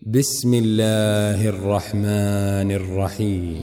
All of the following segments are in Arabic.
بسم الله الرحمن الرحيم.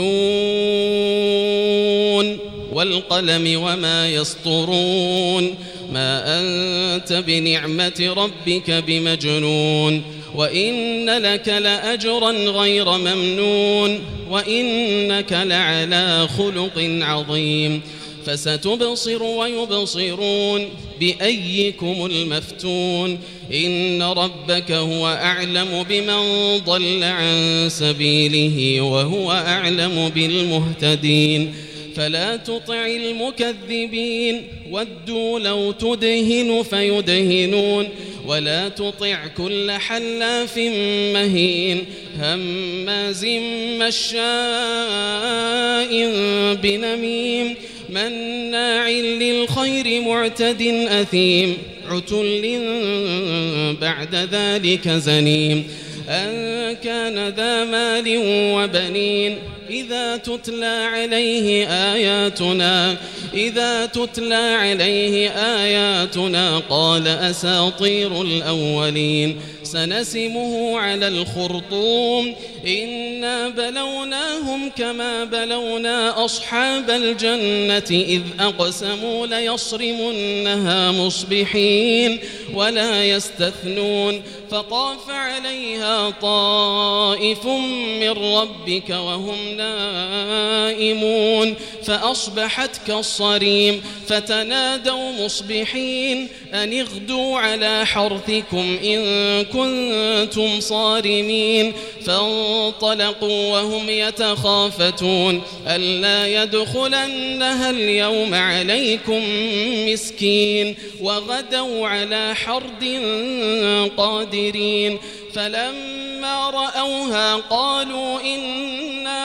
نون والقلم وما يسطرون ما أنت بنعمة ربك بمجنون وإن لك لأجرا غير ممنون وإنك لعلى خلق عظيم فستبصر ويبصرون بأيكم المفتون إن ربك هو أعلم بمن ضل عن سبيله وهو أعلم بالمهتدين فلا تطع المكذبين ودوا لو تدهن فيدهنون ولا تطع كل حلاف مهين هماز مشاء بنميم مناع للخير معتد أثيم عتل بعد ذلك زنيم أن كان ذا مال وبنين إذا تتلى عليه آياتنا قال أساطير الأولين سنسمه على الخرطوم إنا بلوناهم كما بلونا أصحاب الجنة إذ أقسموا ليصرمنها مصبحين ولا يستثنون فطاف عليها طائف من ربك وهم نائمون فأصبحت كالصريم فتنادوا مصبحين أن اغدوا على حرثكم إن كنتم صارمين فانطلقوا وهم يتخافتون ألا يدخلنها اليوم عليكم مسكين وغدوا على حرد قادرين فلما رأوها قالوا إنا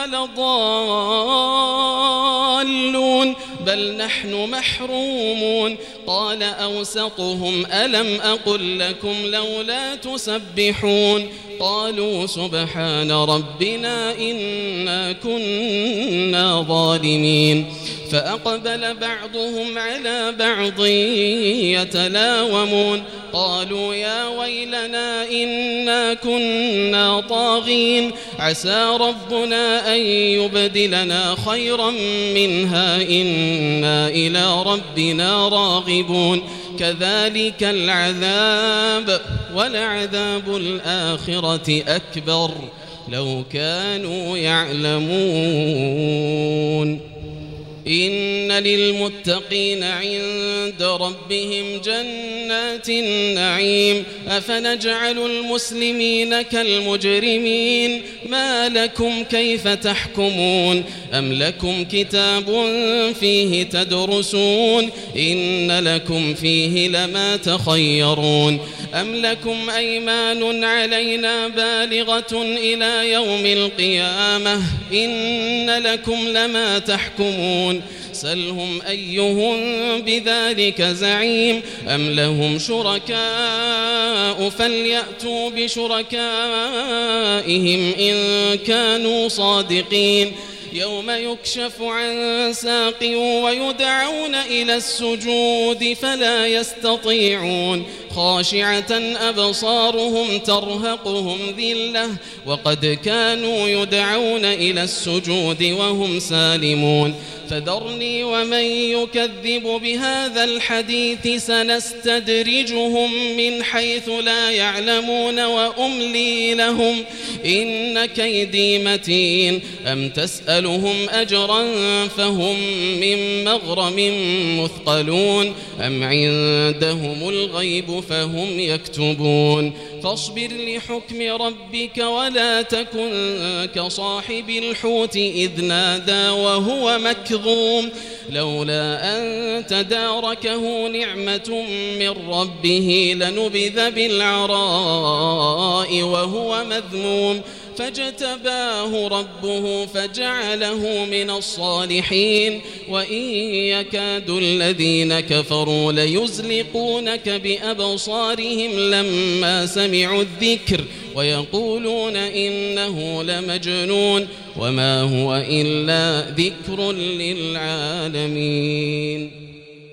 لضالون بل نحن محرومون قال أوسطهم ألم أقل لكم لولا تسبحون قالوا سبحان ربنا إنا كنا ظالمين فأقبل بعضهم على بعض يتلاومون قالوا يا ويلنا إنا كنا طاغين عسى ربنا أن يبدلنا خيرا منها إنا إلى ربنا راغبون كذلك العذاب ولعذاب الآخرة أكبر لو كانوا يعلمون إن للمتقين عند ربهم جنات النعيم أفنجعل المسلمين كالمجرمين ما لكم كيف تحكمون أم لكم كتاب فيه تدرسون إن لكم فيه لما تخيرون أم لكم أيمان علينا بالغة إلى يوم القيامة إن لكم لما تحكمون سلهم أيهم بذلك زعيم أم لهم شركاء فليأتوا بشركائهم إن كانوا صادقين يوم يكشف عن ساق ويدعون إلى السجود فلا يستطيعون خاشعة أبصارهم ترهقهم ذلة وقد كانوا يدعون إلى السجود وهم سالمون فذرني ومن يكذب بهذا الحديث سنستدرجهم من حيث لا يعلمون وأملي لهم إن كيدي متين أم تسألهم أجرا فهم من مغرم مثقلون أم عندهم الغيب فهم يكتبون فاصبر لحكم ربك ولا تكن كصاحب الحوت إذ نادى وهو مكظوم لولا أن تداركه نعمة من ربه لنبذ بالعراء وهو مذموم فاجتباه ربه فجعله من الصالحين وإن يكاد الذين كفروا ليزلقونك بأبصارهم لما سمعوا الذكر ويقولون إنه لمجنون وما هو إلا ذكر للعالمين.